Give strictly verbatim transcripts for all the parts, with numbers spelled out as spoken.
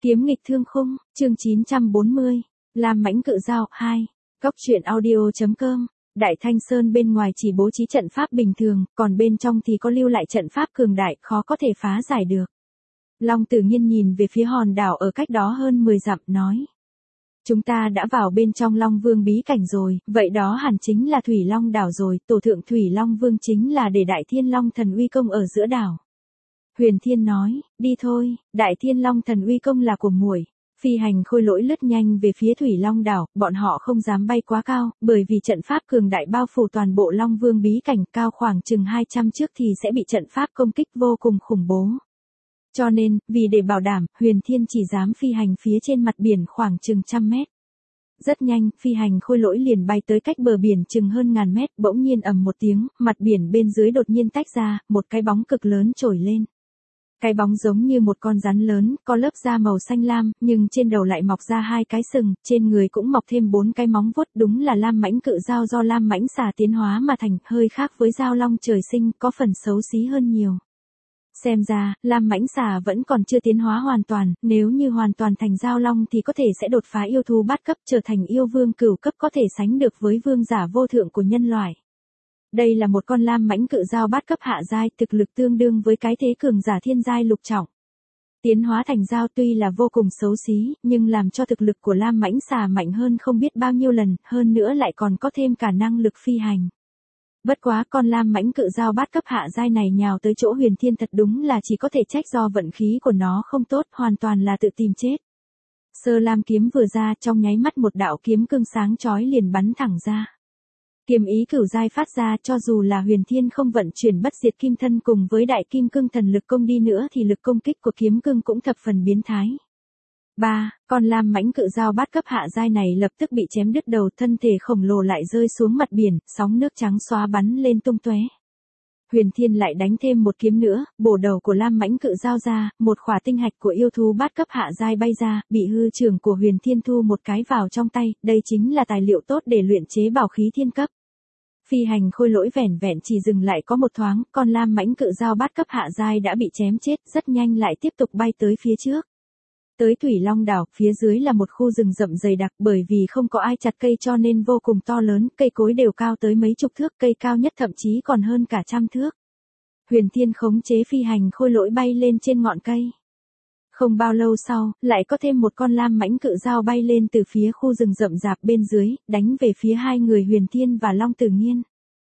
Kiếm nghịch thương khung, chương chín trăm bốn mươi, Lam mãnh cự dao, hai. Góc truyện audio.com. Đại Thanh Sơn bên ngoài chỉ bố trí trận pháp bình thường, còn bên trong thì có lưu lại trận pháp cường đại, khó có thể phá giải được. Long Tử Nhiên nhìn về phía hòn đảo ở cách đó hơn mười dặm, nói. Chúng ta đã vào bên trong Long Vương bí cảnh rồi, vậy đó hẳn chính là Thủy Long đảo rồi, tổ thượng Thủy Long Vương chính là để Đại Thiên Long Thần uy công ở giữa đảo. Huyền Thiên nói, đi thôi, Đại Thiên Long Thần uy công là của muội. Phi hành khôi lỗi lướt nhanh về phía Thủy Long đảo, bọn họ không dám bay quá cao, bởi vì trận pháp cường đại bao phủ toàn bộ Long Vương bí cảnh, cao khoảng chừng hai trăm trước thì sẽ bị trận pháp công kích vô cùng khủng bố. Cho nên, vì để bảo đảm, Huyền Thiên chỉ dám phi hành phía trên mặt biển khoảng chừng trăm mét. Rất nhanh, phi hành khôi lỗi liền bay tới cách bờ biển chừng hơn ngàn mét, bỗng nhiên ầm một tiếng, mặt biển bên dưới đột nhiên tách ra, một cái bóng cực lớn trồi lên. Cái bóng giống như một con rắn lớn, có lớp da màu xanh lam, nhưng trên đầu lại mọc ra hai cái sừng, trên người cũng mọc thêm bốn cái móng vuốt, đúng là lam mãnh cự dao do lam mãnh xà tiến hóa mà thành, hơi khác với dao long trời sinh, có phần xấu xí hơn nhiều. Xem ra, lam mãnh xà vẫn còn chưa tiến hóa hoàn toàn, nếu như hoàn toàn thành dao long thì có thể sẽ đột phá yêu thú bát cấp trở thành yêu vương cửu cấp, có thể sánh được với vương giả vô thượng của nhân loại. Đây là một con lam mãnh cự dao bát cấp hạ giai, thực lực tương đương với cái thế cường giả thiên giai lục trọng. Tiến hóa thành dao tuy là vô cùng xấu xí, nhưng làm cho thực lực của lam mãnh xà mạnh hơn không biết bao nhiêu lần, hơn nữa lại còn có thêm cả năng lực phi hành. Bất quá con lam mãnh cự dao bát cấp hạ giai này nhào tới chỗ Huyền Thiên thật đúng là chỉ có thể trách do vận khí của nó không tốt, hoàn toàn là tự tìm chết. Sơ lam kiếm vừa ra, trong nháy mắt một đạo kiếm cương sáng chói liền bắn thẳng ra. Kiếm ý cửu giai phát ra, cho dù là Huyền Thiên không vận chuyển bất diệt kim thân cùng với đại kim cương thần lực công đi nữa thì lực công kích của kiếm cương cũng thập phần biến thái. ba. Con lam mãnh cự dao bát cấp hạ giai này lập tức bị chém đứt đầu, thân thể khổng lồ lại rơi xuống mặt biển, sóng nước trắng xóa bắn lên tung tóe. Huyền Thiên lại đánh thêm một kiếm nữa, bổ đầu của lam mãnh cự dao ra, một khỏa tinh hạch của yêu thú bát cấp hạ giai bay ra, bị hư trưởng của Huyền Thiên thu một cái vào trong tay, đây chính là tài liệu tốt để luyện chế bảo khí thiên cấp. Phi hành khôi lỗi vẻn vẹn chỉ dừng lại có một thoáng, con lam mãnh cự dao bát cấp hạ giai đã bị chém chết, rất nhanh lại tiếp tục bay tới phía trước. Tới Thủy Long đảo, phía dưới là một khu rừng rậm dày đặc, bởi vì không có ai chặt cây cho nên vô cùng to lớn, cây cối đều cao tới mấy chục thước, cây cao nhất thậm chí còn hơn cả trăm thước. Huyền Thiên khống chế phi hành khôi lỗi bay lên trên ngọn cây. Không bao lâu sau, lại có thêm một con lam mãnh cự dao bay lên từ phía khu rừng rậm rạp bên dưới, đánh về phía hai người Huyền Thiên và Long Tử Nhiên.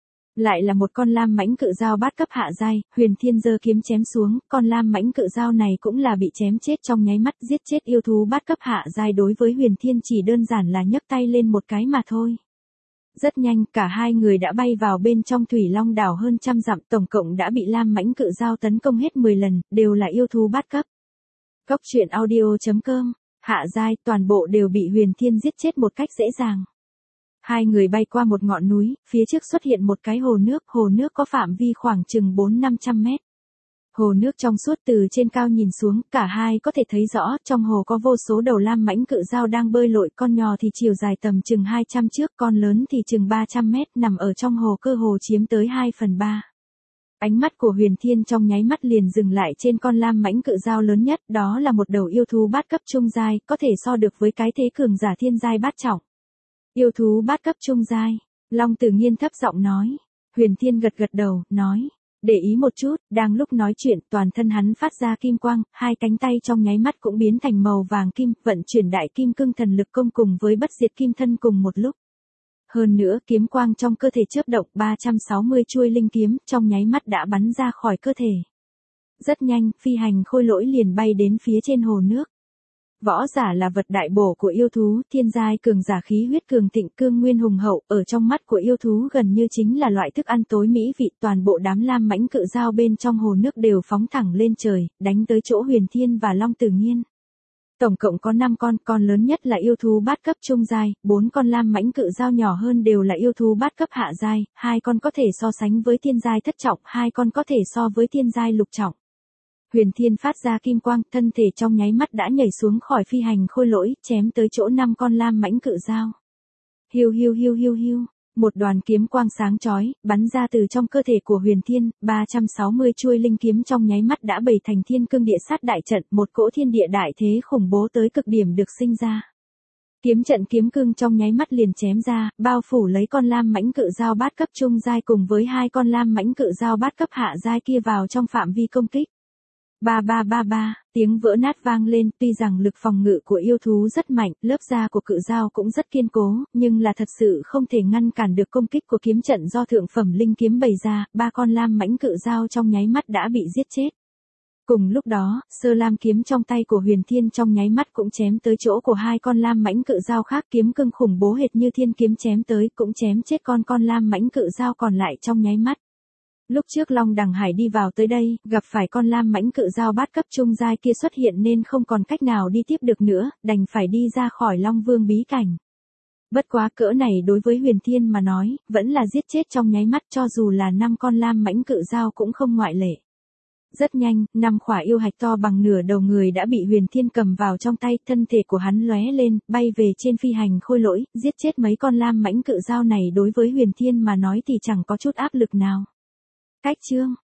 Lại là một con lam mãnh cự dao bát cấp hạ giai, Huyền Thiên giơ kiếm chém xuống, con lam mãnh cự dao này cũng là bị chém chết trong nháy mắt, giết chết yêu thú bát cấp hạ giai đối với Huyền Thiên chỉ đơn giản là nhấc tay lên một cái mà thôi. Rất nhanh, cả hai người đã bay vào bên trong Thủy Long đảo hơn trăm dặm, tổng cộng đã bị lam mãnh cự dao tấn công hết mười lần, đều là yêu thú bát cấp. Góc truyện audio.com, hạ giai, toàn bộ đều bị Huyền Thiên giết chết một cách dễ dàng. Hai người bay qua một ngọn núi, phía trước xuất hiện một cái hồ nước, hồ nước có phạm vi khoảng chừng bốn năm trăm mét. Hồ nước trong suốt, từ trên cao nhìn xuống, cả hai có thể thấy rõ, trong hồ có vô số đầu lam mãnh cự dao đang bơi lội, con nhỏ thì chiều dài tầm chừng hai trăm trước, con lớn thì chừng ba trăm mét, nằm ở trong hồ, cơ hồ chiếm tới hai phần ba. Ánh mắt của Huyền Thiên trong nháy mắt liền dừng lại trên con lam mãnh cự dao lớn nhất, đó là một đầu yêu thú bát cấp trung giai, có thể so được với cái thế cường giả thiên giai bát trọng. Yêu thú bát cấp trung giai, Long Tử Nhiên thấp giọng nói. Huyền Thiên gật gật đầu, nói, để ý một chút, đang lúc nói chuyện, toàn thân hắn phát ra kim quang, hai cánh tay trong nháy mắt cũng biến thành màu vàng kim, vận chuyển đại kim cương thần lực công cùng với bất diệt kim thân cùng một lúc. Hơn nữa, kiếm quang trong cơ thể chớp động, ba trăm sáu mươi chuôi linh kiếm, trong nháy mắt đã bắn ra khỏi cơ thể. Rất nhanh, phi hành khôi lỗi liền bay đến phía trên hồ nước. Võ giả là vật đại bổ của yêu thú, thiên giai cường giả khí huyết cường thịnh, cương nguyên hùng hậu, ở trong mắt của yêu thú gần như chính là loại thức ăn tối mỹ vị, toàn bộ đám lam mãnh cự dao bên trong hồ nước đều phóng thẳng lên trời, đánh tới chỗ Huyền Thiên và Long Tử Nhiên. Tổng cộng có năm con, con lớn nhất là yêu thú bát cấp trung giai, bốn con lam mãnh cự dao nhỏ hơn đều là yêu thú bát cấp hạ giai, hai con có thể so sánh với thiên giai thất trọng, hai con có thể so với thiên giai lục trọng. Huyền Thiên phát ra kim quang, thân thể trong nháy mắt đã nhảy xuống khỏi phi hành khôi lỗi, chém tới chỗ năm con lam mãnh cự dao. Hiu hiu hiu hiu hiu, Một đoàn kiếm quang sáng chói, bắn ra từ trong cơ thể của Huyền Thiên, ba trăm sáu mươi chuôi linh kiếm trong nháy mắt đã bày thành thiên cương địa sát đại trận, một cỗ thiên địa đại thế khủng bố tới cực điểm được sinh ra. Kiếm trận kiếm cương trong nháy mắt liền chém ra, bao phủ lấy con lam mãnh cự dao bát cấp trung giai cùng với hai con lam mãnh cự dao bát cấp hạ giai kia vào trong phạm vi công kích. Ba ba ba ba, tiếng vỡ nát vang lên, tuy rằng lực phòng ngự của yêu thú rất mạnh, lớp da của cự dao cũng rất kiên cố, nhưng là thật sự không thể ngăn cản được công kích của kiếm trận do thượng phẩm linh kiếm bày ra, ba con lam mãnh cự dao trong nháy mắt đã bị giết chết. Cùng lúc đó, sơ lam kiếm trong tay của Huyền Thiên trong nháy mắt cũng chém tới chỗ của hai con lam mãnh cự dao khác, kiếm cương khủng bố hệt như thiên kiếm chém tới, cũng chém chết con con lam mãnh cự dao còn lại trong nháy mắt. Lúc trước Long Đằng Hải đi vào tới đây, gặp phải con lam mãnh cự dao bát cấp trung giai kia xuất hiện nên không còn cách nào đi tiếp được nữa, đành phải đi ra khỏi Long Vương bí cảnh. Bất quá cỡ này đối với Huyền Thiên mà nói, vẫn là giết chết trong nháy mắt, cho dù là năm con lam mãnh cự dao cũng không ngoại lệ. Rất nhanh, năm khỏa yêu hạch to bằng nửa đầu người đã bị Huyền Thiên cầm vào trong tay, thân thể của hắn lóe lên, bay về trên phi hành khôi lỗi, giết chết mấy con lam mãnh cự dao này đối với Huyền Thiên mà nói thì chẳng có chút áp lực nào. Cách chương